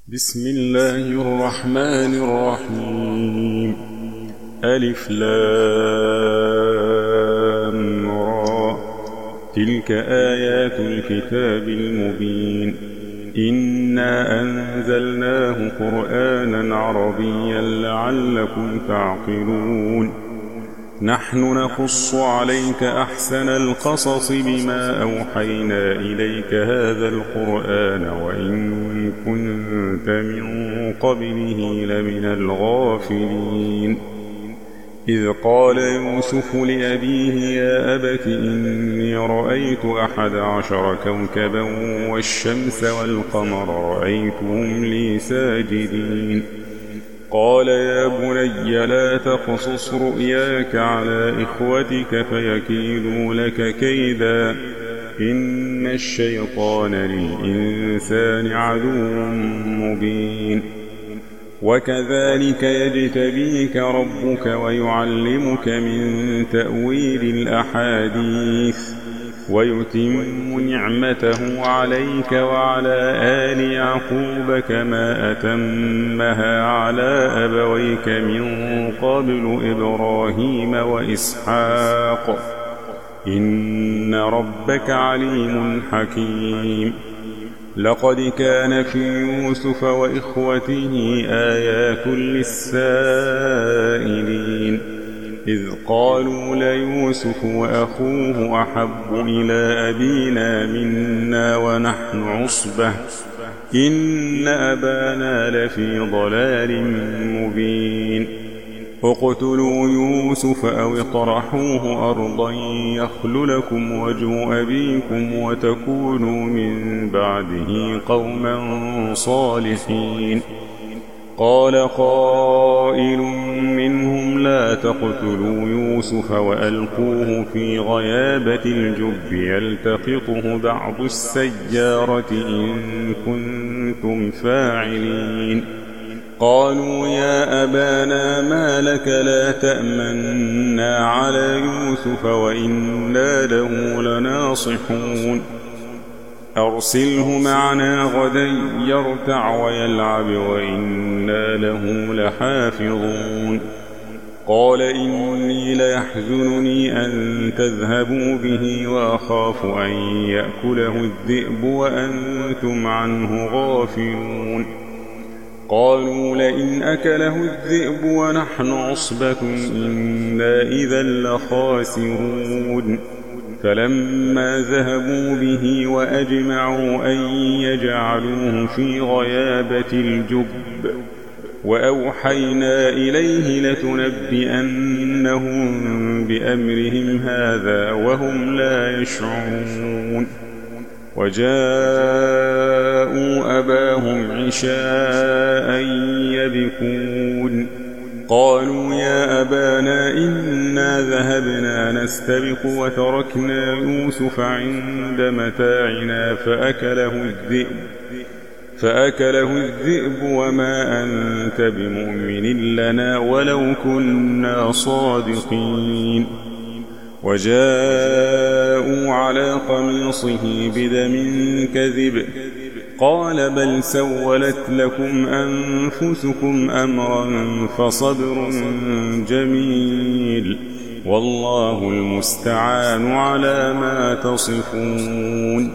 بسم الله الرحمن الرحيم. ألف لام را. تلك آيات الكتاب المبين. إنا أنزلناه قرآنا عربيا لعلكم تعقلون. نحن نقص عليك أحسن القصص بما أوحينا إليك هذا القرآن وإن كنت من قبله لمن الغافلين. إذ قال يوسف لأبيه يا أبت إني رأيت 11 كوكبا والشمس والقمر رأيتهم لي ساجدين. قال يا بني لا تقصص رؤياك على إخوتك فيكيدوا لك كيدا إن الشيطان للإنسان عدو مبين. وكذلك يجتبيك ربك ويعلمك من تأويل الأحاديث ويتم نعمته عليك وعلى آل يعقوب كما أتمها على أبويك من قبل إبراهيم وإسحاق إن ربك عليم حكيم. لقد كان في يوسف وإخوته آيات للسائلين إذ قالوا ليوسف وأخوه أحب إلى أبينا منا ونحن عصبة إن أبانا لفي ضلال مبين. اقتلوا يوسف أو اطرحوه أرضا يخل لكم وجه أبيكم وتكونوا من بعده قوما صالحين. قال قائل منهم لا تقتلوا يوسف وألقوه في غيابة الجب يلتقطه بعض السيارة إن كنتم فاعلين. قالوا يا أبانا ما لك لا تأمنا على يوسف وإنا له لناصحون. أرسله معنا غدا يرتع ويلعب وإنا له لحافظون. قال إني ليحزنني أن تذهبوا به وأخاف أن يأكله الذئب وأنتم عنه غافلون. قالوا لئن أكله الذئب ونحن عصبة إنا إذا لخاسرون. فلما ذهبوا به وأجمعوا أن يجعلوه في غيابة الجب وأوحينا إليه لتنبئنهم بأمرهم هذا وهم لا يشعرون. وجاءوا أباهم عشاء يبكون. قالوا يا أبانا إنا ذهبنا نستبق وتركنا يوسف عند متاعنا فأكله الذئب وما أنت بمؤمن لنا ولو كنا صادقين. وجاءوا على قميصه بدم كذب قال بل سولت لكم أنفسكم أمرا فصبر جميل والله المستعان على ما تصفون.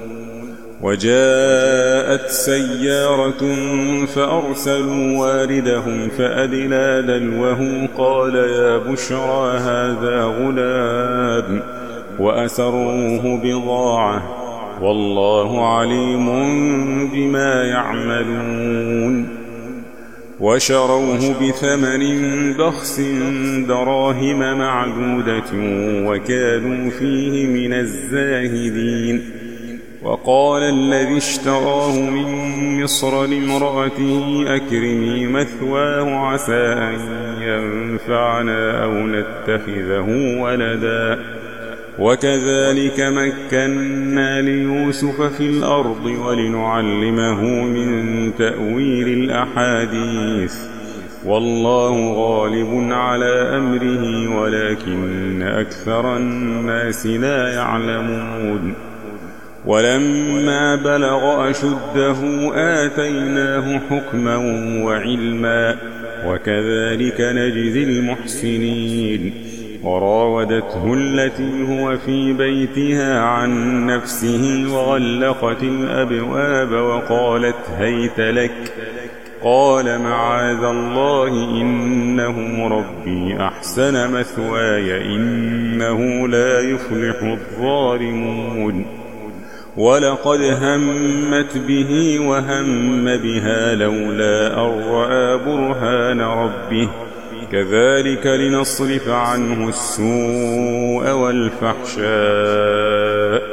وجاءت سيارة فأرسلوا واردهم فأدلى دلوه قال يا بشرى هذا غلام وأسروه بضاعة والله عليم بما يعملون. وشروه بثمن بخس دراهم معدودة وكانوا فيه من الزاهدين. وقال الذي اشتراه من مصر لامرأته أكرمي مثواه عسى أن ينفعنا أو نتخذه ولدا. وكذلك مكنا ليوسف في الأرض ولنعلمه من تأويل الأحاديث والله غالب على أمره ولكن أكثر الناس لا يعلمون. ولما بلغ أشده آتيناه حكما وعلما وكذلك نجزي المحسنين. وراودته التي هو في بيتها عن نفسه وغلقت الأبواب وقالت هيت لك، قال معاذ الله إنه ربي أحسن مثواي إنه لا يفلح الظالمون. ولقد همت به وهم بها لولا أن رأى برهان ربه كذلك لنصرف عنه السوء والفحشاء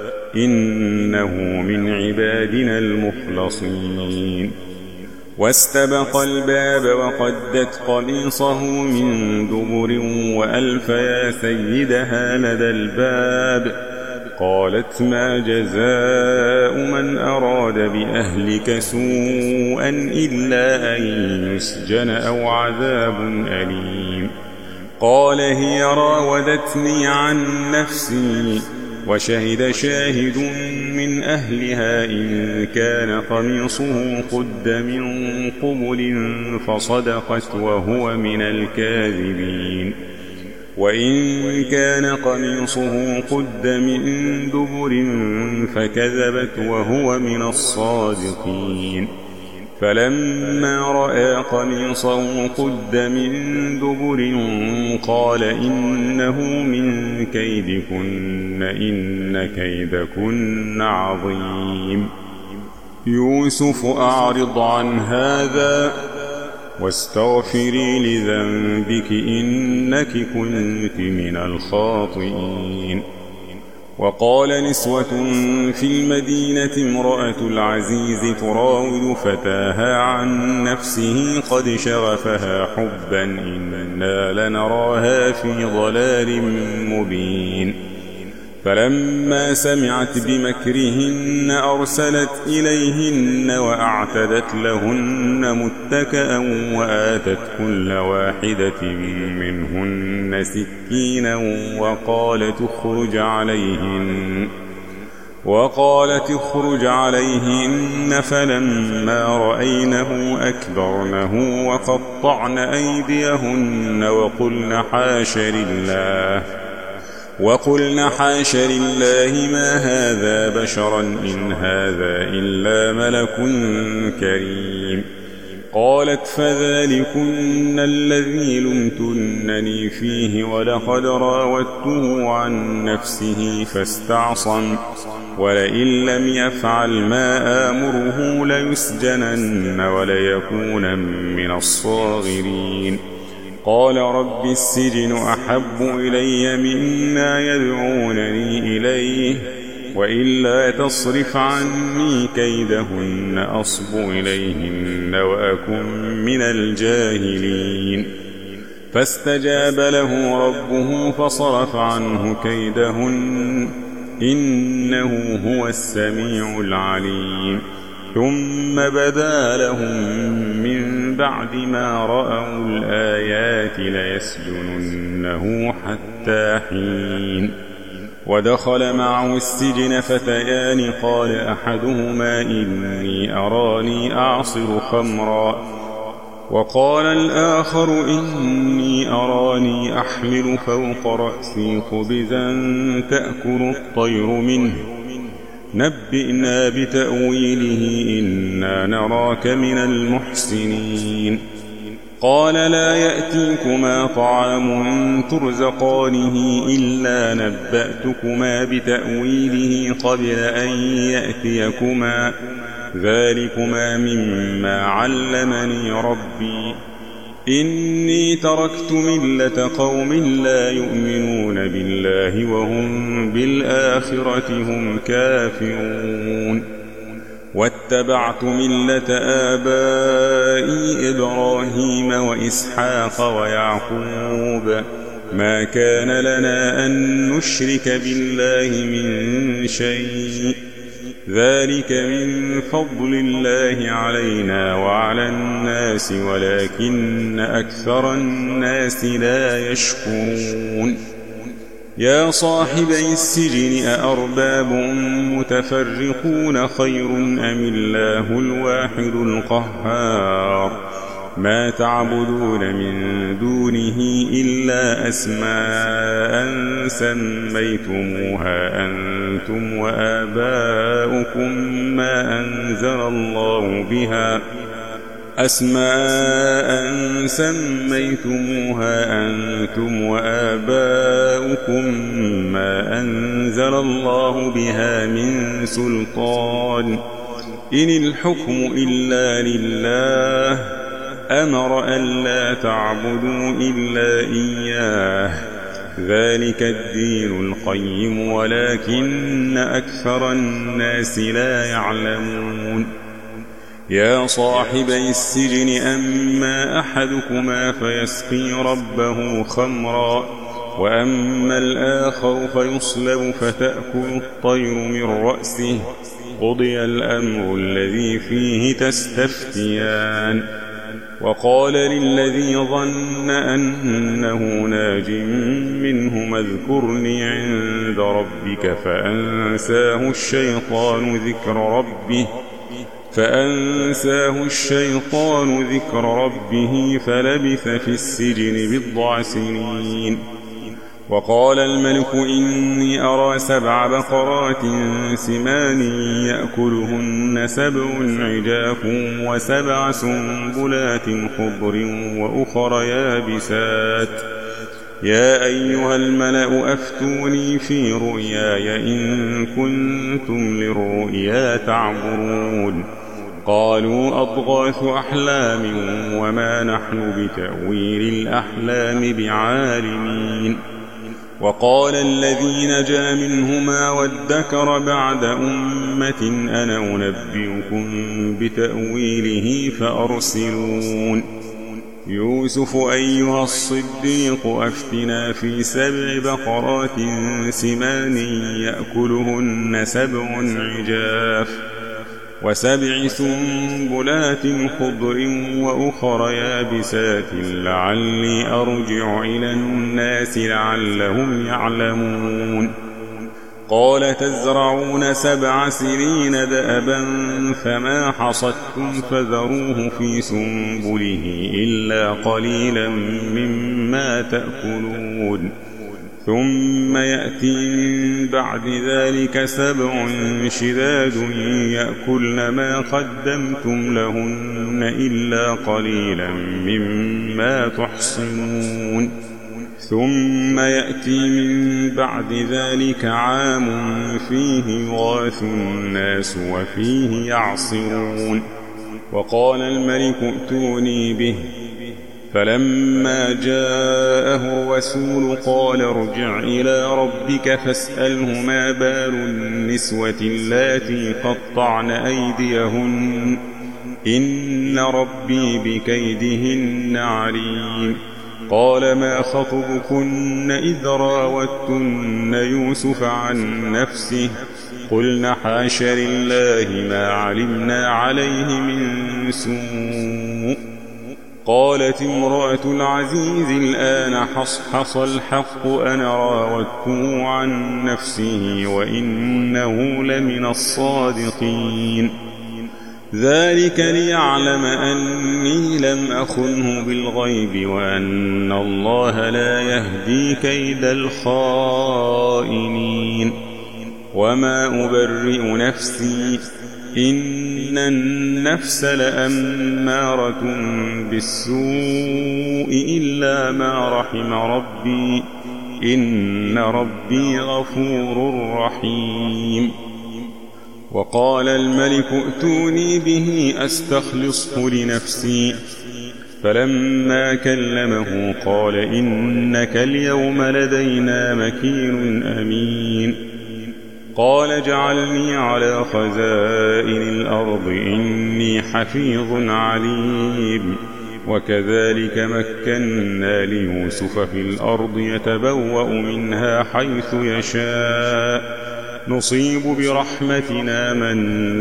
إنه من عبادنا المخلصين. واستبق الباب وقدت قميصه من دبر وألف يا سيدها لدى الباب قالت ما جزاء من أراد بأهلك سوءا إلا أن يسجن أو عذاب أليم. قال هي راودتني عن نفسي وشهد شاهد من أهلها إن كان قميصه قد من قبل فصدقت وهو من الكاذبين وإن كان قميصه قد من دبر فكذبت وهو من الصادقين. فلما رأى قميصه قد من دبر قال إنه من كيدكن إن كيدكن عظيم. يوسف أعرض عن هذا واستغفري لذنبك إنك كنت من الخاطئين. وقال نسوة في المدينة امرأة العزيز تراود فتاها عن نفسه قد شغفها حبا إنا لنراها في ضلال مبين. فلما سمعت بمكرهن أرسلت إليهن وأعتدت لهن متكأ وآتت كل واحدة منهن سكينا وقالت اخرج عليهن فلما رأينه أكبرنه وقطعن أيديهن وقلن حاش لله ما هذا بشرا إن هذا إلا ملك كريم. قالت فذلكن الذي لمتنني فيه ولقد راودته عن نفسه فاستعصم ولئن لم يفعل ما آمره ليسجنن وليكون من الصاغرين. قال رب السجن أحب إلي مما يدعونني إليه وإلا تصرف عني كيدهن أصب إليهن وأكن من الجاهلين. فاستجاب له ربه فصرف عنه كيدهن إنه هو السميع العليم. ثم بدا لهم من بعد ما رأوا الآيات ليسجننه حتى حين. ودخل معه السجن فتيان قال أحدهما إني أراني أعصر خمرا وقال الآخر إني أراني أحمل فوق رأسي خبزا تأكل الطير منه نبئنا بتأويله إنا نراك من المحسنين. قال لا يأتيكما طعام ترزقانه إلا نبأتكما بتأويله قبل أن يأتيكما ذلكما مما علمني ربي إني تركت ملة قوم لا يؤمنون بالله وهم بالآخرة هم كافرون واتبعت ملة آبائي إبراهيم وإسحاق ويعقوب ما كان لنا أن نشرك بالله من شيء ذلك من فضل الله علينا وعلى الناس ولكن أكثر الناس لا يشكرون. يا صاحبي السجن أأرباب متفرقون خير أم الله الواحد القهار ما تعبدون من دونه إلا أسماء سميتموها أنتم وآباؤكم ما أنزل الله بها من سلطان إن الحكم إلا لله أمر ألا تعبدوا إلا إياه ذلك الدين القيم ولكن أكثر الناس لا يعلمون يا صاحبي السجن أما أحدكما فيسقي ربه خمرا وأما الآخر فيصلب فتأكل الطير من رأسه قضي الأمر الذي فيه تستفتيان وقال للذي ظن أنه ناج منهما اذكرني عند ربك فأنساه الشيطان ذكر ربه فلبث في السجن 10 سنين وقال الملك إني أرى 7 بقرات سمان يأكلهن 7 عجاف و7 سنبلات خضر وأخر يابسات يا أيها الملأ أفتوني في رؤياي إن كنتم للرؤيا تعبرون قالوا أضغاث أحلام وما نحن بتأويل الأحلام بعالمين وقال الذي نجا منهما وادكر بعد أمة أنا أنبئكم بتأويله فأرسلون يوسف أيها الصديق أفتنا في 7 بقرات سمان يأكلهن 7 عجاف و7 سنبلات خضر وأخر يابسات لعلي أرجع إلى الناس لعلهم يعلمون قال تزرعون 7 سنين دأبا فما حصدتم فذروه في سنبله إلا قليلا مما تأكلون ثم يأتي من بعد ذلك 7 شداد يأكلن ما قدمتم لهن إلا قليلا مما تحصنون ثم يأتي من بعد ذلك عام فيه يغاث الناس وفيه يعصرون وقال الملك ائتوني به فلما جاءه الرسول قال ارجع إلى ربك فاسأله ما بال النسوة اللاتي قطعن أيديهن إن ربي بكيدهن عليم قال ما خطبكن إذ راوتن يوسف عن نفسه قلن حاش لله ما علمنا عليه من سوء قالت امرأة العزيز الآن حصحص الحق أنا راودته عن نفسه وإنه لمن الصادقين ذلك ليعلم أني لم أخنه بالغيب وأن الله لا يهدي كيد الخائنين وما أبرئ نفسي إن النفس لأمارة بالسوء إلا ما رحم ربي إن ربي غفور رحيم وقال الملك ائتوني به أستخلصه لنفسي فلما كلمه قال إنك اليوم لدينا مكين أمين قال اجعلني على خزائن الأرض إني حفيظ عليم وكذلك مكنا ليوسف في الأرض يتبوأ منها حيث يشاء نصيب برحمتنا من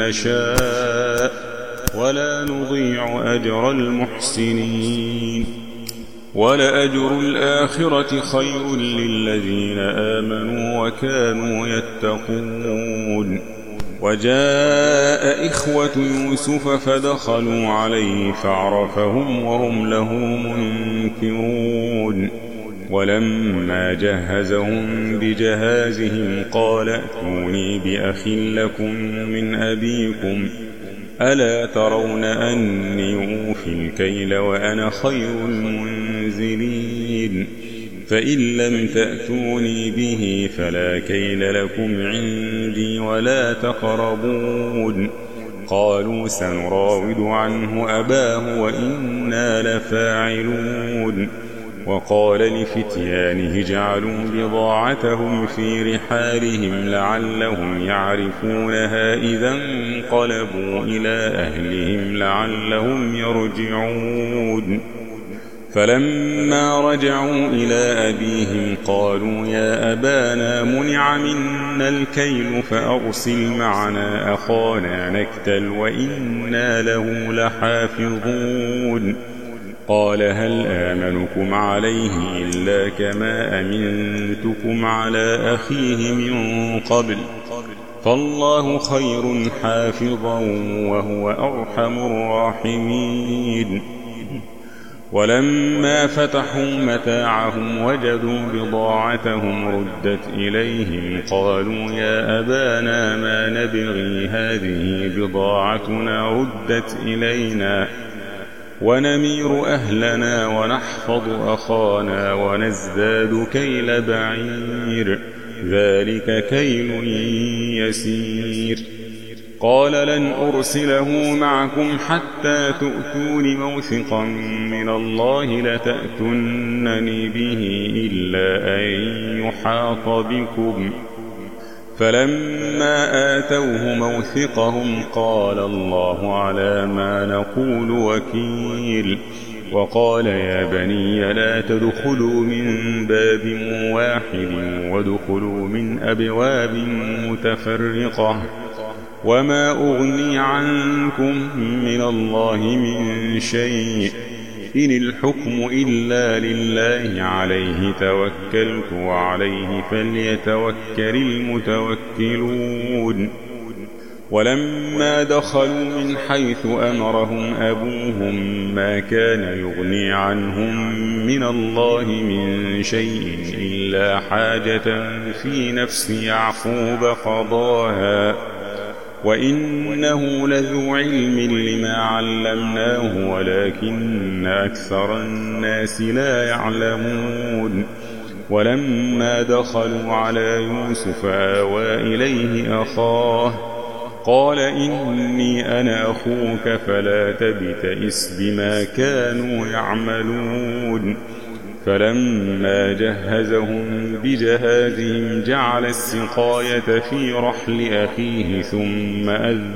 نشاء ولا نضيع أجر المحسنين ولأجر الآخرة خير للذين آمنوا وكانوا يتقون. وجاء إخوة يوسف فدخلوا عليه فعرفهم وهم له منكرون. ولما جهزهم بجهازهم قال ائتوني بأخ لكم من أبيكم ألا ترون أني أوفي الكيل وأنا خير المنزلين فإن لم تأتوني به فلا كيل لكم عندي ولا تقربون. قالوا سنراود عنه أباه وإنا لفاعلون. وقال لفتيانه اجعلوا بضاعتهم في رحالهم لعلهم يعرفونها إذا انقلبوا إلى أهلهم لعلهم يرجعون. فلما رجعوا إلى أبيهم قالوا يا أبانا منع منا الكيل فأرسل معنا أخانا نكتل وإنا له لحافظون. قال هل آمنكم عليه إلا كما أمنتكم على أخيه من قبل فالله خير حافظا وهو أرحم الراحمين. ولما فتحوا متاعهم وجدوا بضاعتهم ردت إليهم قالوا يا أبانا ما نبغي هذه بضاعتنا ردت إلينا ونمير أهلنا ونحفظ أخانا ونزداد كيل بعير ذلك كيل يسير. قال لن أرسله معكم حتى تؤتون موثقا من الله لتأتونني به إلا أن يحاط بكم. فلما آتوه موثقهم قال الله على ما نقول وكيل. وقال يا بني لا تدخلوا من باب واحد وادخلوا من أبواب متفرقة وما أغني عنكم من الله من شيء إن الحكم إلا لله عليه توكلت وعليه فليتوكل المتوكلون. ولما دخلوا من حيث أمرهم أبوهم ما كان يغني عنهم من الله من شيء إلا حاجة في نفس يعقوب قضاها وإنه لذو علم لما علمناه ولكن أكثر الناس لا يعلمون. ولما دخلوا على يوسف آوى إليه أخاه قال إني أنا أخوك فلا تبتئس بما كانوا يعملون. فلما جهزهم بجهازهم جعل السقاية في رحل أخيه ثم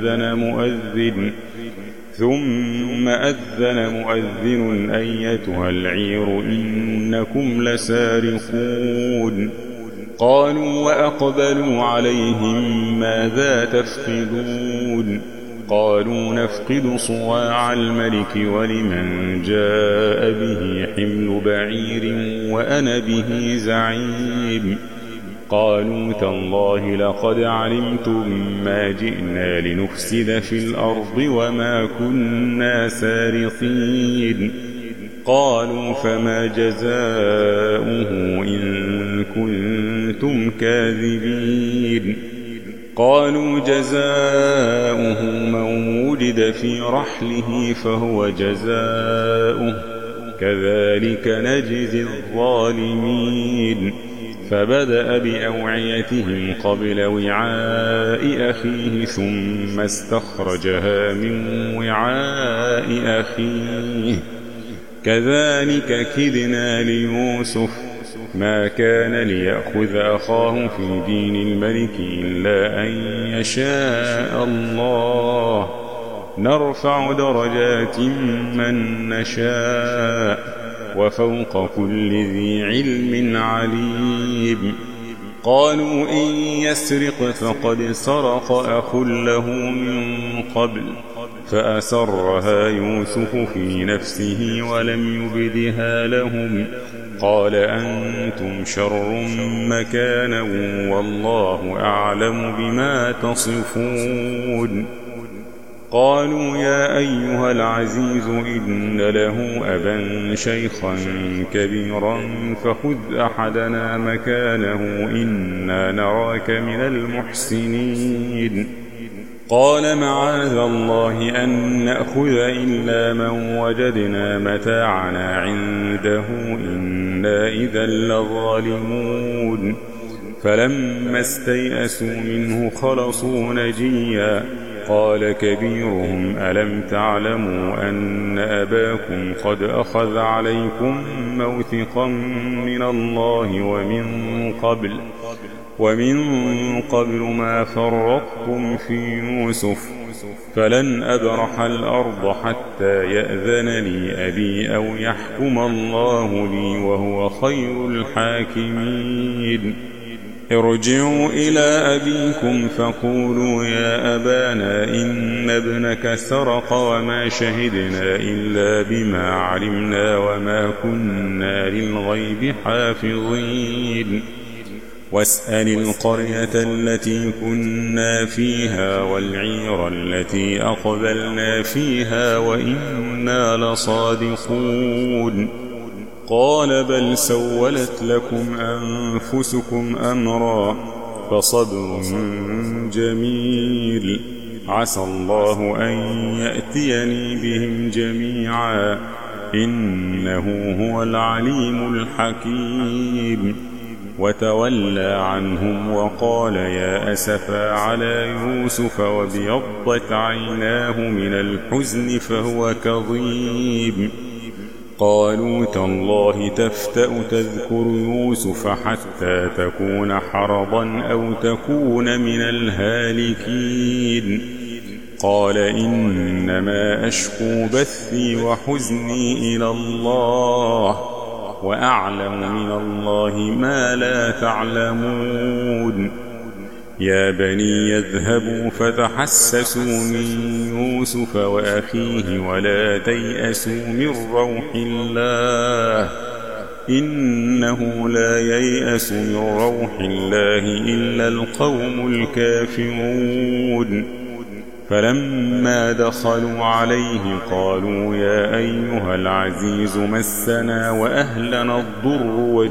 أذن مؤذن أيتها العير إنكم لسارقون. قالوا وأقبلوا عليهم ماذا تفقدون؟ قالوا نفقد صواع الملك ولمن جاء به حمل بعير وأنا به زعيم. قالوا تالله لقد علمتم ما جئنا لنفسد في الأرض وما كنا سارقين. قالوا فما جزاؤه إن كنتم كاذبين؟ قالوا جزاؤه من وجد في رحله فهو جزاؤه كذلك نجزي الظالمين. فبدأ بأوعيتهم قبل وعاء أخيه ثم استخرجها من وعاء أخيه كذلك كدنا ليوسف ما كان ليأخذ أخاه في دين الملك إلا أن يشاء الله نرفع درجات من نشاء وفوق كل ذي علم عليم. قالوا إن يسرق فقد سرق أخ له من قبل فأسرها يوسف في نفسه ولم يبدها لهم قال أنتم شر مكانا والله أعلم بما تصفون قالوا يا أيها العزيز إن له أبا شيخا كبيرا فخذ أحدنا مكانه إنا نراك من المحسنين قال معاذ الله أن نأخذ إلا من وجدنا متاعنا عنده إنا إذا لظالمون فلما استيئسوا منه خلصوا نجيا قال كبيرهم ألم تعلموا أن أباكم قد أخذ عليكم موثقا من الله ومن قبل ما فرطتم في يوسف فلن أبرح الأرض حتى يأذن لي أبي أو يحكم الله لي وهو خير الحاكمين ارجعوا إلى أبيكم فقولوا يا أبانا إن ابنك سرق وما شهدنا إلا بما علمنا وما كنا للغيب حافظين واسأل القرية التي كنا فيها والعير التي أقبلنا فيها وإنا لصادقون قال بل سولت لكم أنفسكم أمرا فصبر جميل عسى الله أن يأتيني بهم جميعا إنه هو العليم الحكيم وتولى عنهم وقال يا أسفا على يوسف وابيضت عيناه من الحزن فهو كظيم قالوا تالله تفتأ تذكر يوسف حتى تكون حرضا أو تكون من الهالكين قال إنما أشكو بثي وحزني إلى الله وأعلم من الله ما لا تعلمون يا بني يذهبوا فتحسسوا من يوسف وأخيه ولا تيأسوا من روح الله إنه لا ييأس من روح الله إلا القوم الكافرون فلما دخلوا عليه قالوا يا أيها العزيز مسنا وأهلنا الضر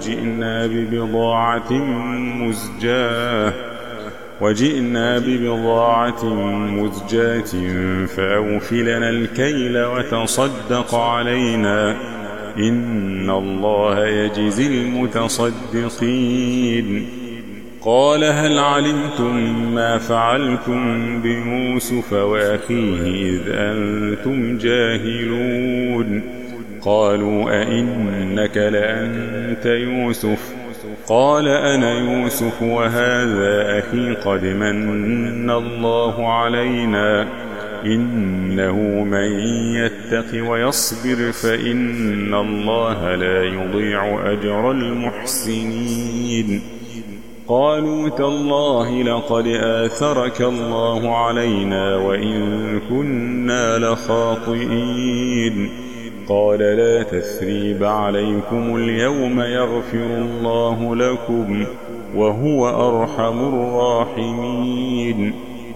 وجئنا ببضاعة مزجاة فأوفلنا الكيل وتصدق علينا إن الله يجزي المتصدقين قال هل علمتم ما فعلتم بيوسف وأخيه إذ أنتم جاهلون قالوا أئنك لأنت يوسف قال أنا يوسف وهذا أخي قد من الله علينا إنه من يتق ويصبر فإن الله لا يضيع أجر المحسنين قالوا تالله لقد آثرك الله علينا وإن كنا لخاطئين قال لا تثريب عليكم اليوم يغفر الله لكم وهو أرحم الراحمين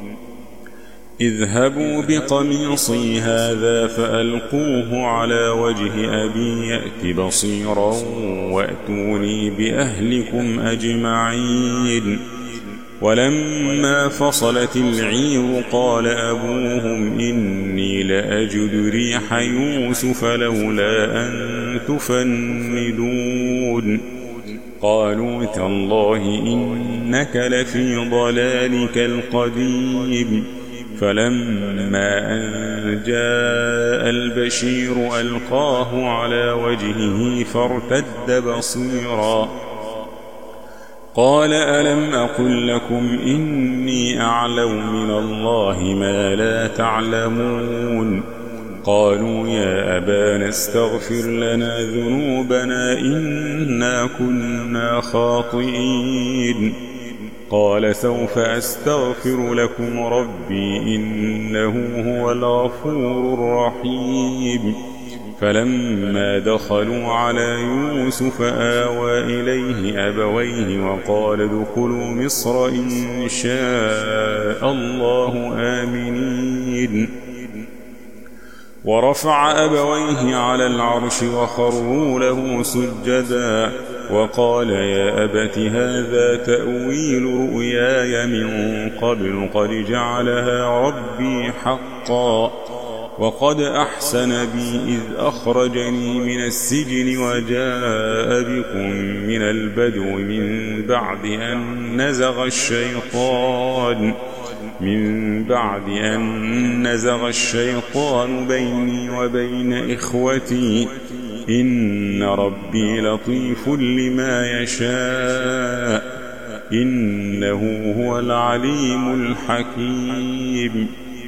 اذهبوا بقميصي هذا فألقوه على وجه أبي يأت بصيرا وأتوني بأهلكم أجمعين ولما فصلت العير قال أبوهم إني لأجد ريح يوسف لولا أن تفندون قالوا تالله إنك لفي ضلالك القديم فلما أن جاء البشير ألقاه على وجهه فارتد بصيرا قال ألم أقل لكم إني أعلم من الله ما لا تعلمون قالوا يا أبانا استغفر لنا ذنوبنا إنا كنا خاطئين قال سوف أستغفر لكم ربي إنه هو الغفور الرحيم. فلما دخلوا على يوسف آوى إليه أبويه وقال ادخلوا مصر إن شاء الله آمنين. ورفع أبويه على العرش وخروا له سجدا وقال يا أبت هذا تأويل رؤياي من قبل قد جعلها ربي حقا وقد أحسن بي إذ أخرجني من السجن وجاء بكم من البدو من بعد أن نزغ الشيطان بيني وبين إخوتي إن ربي لطيف لما يشاء إنه هو العليم الحكيم.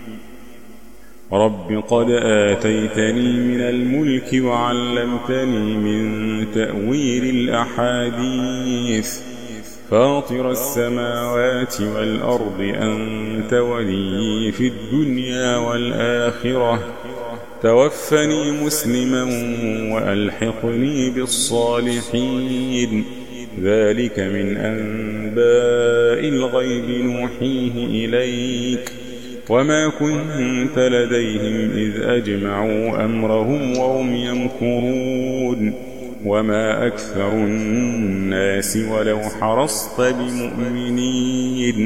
رب قد آتيتني من الملك وعلمتني من تأويل الأحاديث فاطر السماوات والأرض أنت ولي في الدنيا والآخرة توفني مسلما وألحقني بالصالحين. ذلك من أنباء الغيب نوحيه إليك وما كنت لديهم إذ أجمعوا أمرهم وهم يمكرون وما أكثر الناس ولو حرصت بمؤمنين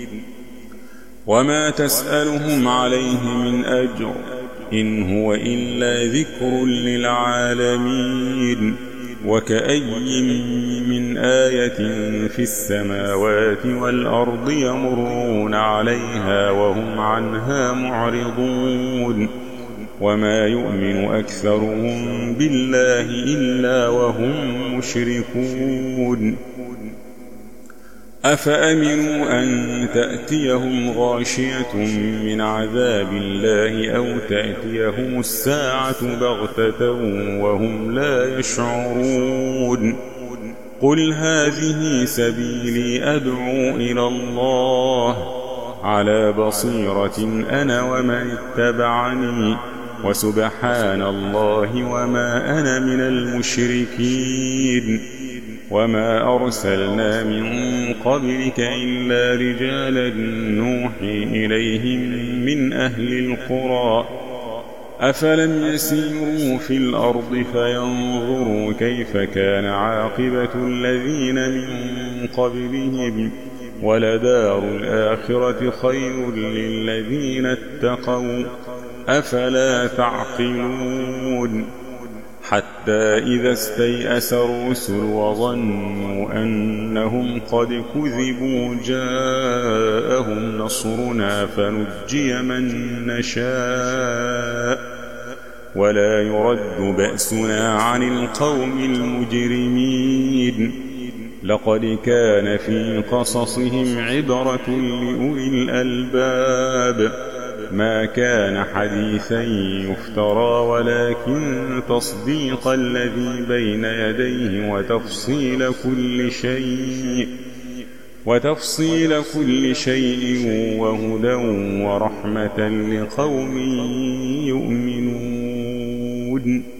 وما تسألهم عليه من أجر إن هو إلا ذكر للعالمين. وكأي من آية في السماوات والأرض يمرون عليها وهم عنها معرضون وما يؤمن أكثرهم بالله إلا وهم مشركون. أفأمنوا أن تأتيهم غاشية من عذاب الله أو تأتيهم الساعة بغتة وهم لا يشعرون. قل هذه سبيلي أدعو إلى الله على بصيرة أنا ومن اتبعني وسبحان الله وما أنا من المشركين. وما أرسلنا من قبلك إلا رجالا نوحي إليهم من أهل القرى أفلم يسيروا في الأرض فينظروا كيف كان عاقبة الذين من قبلهم ولدار الآخرة خير للذين اتقوا أفلا تعقلون. حتى إذا استيأس الرسل وظنوا أنهم قد كذبوا جاءهم نصرنا فنجي من نشاء ولا يرد بأسنا عن القوم المجرمين. لقد كان في قصصهم عبرة لأولي الألباب ما كان حديثا يفترى ولكن تصديق الذي بين يديه وتفصيل كل شيء وهدى ورحمة لقوم يؤمنون.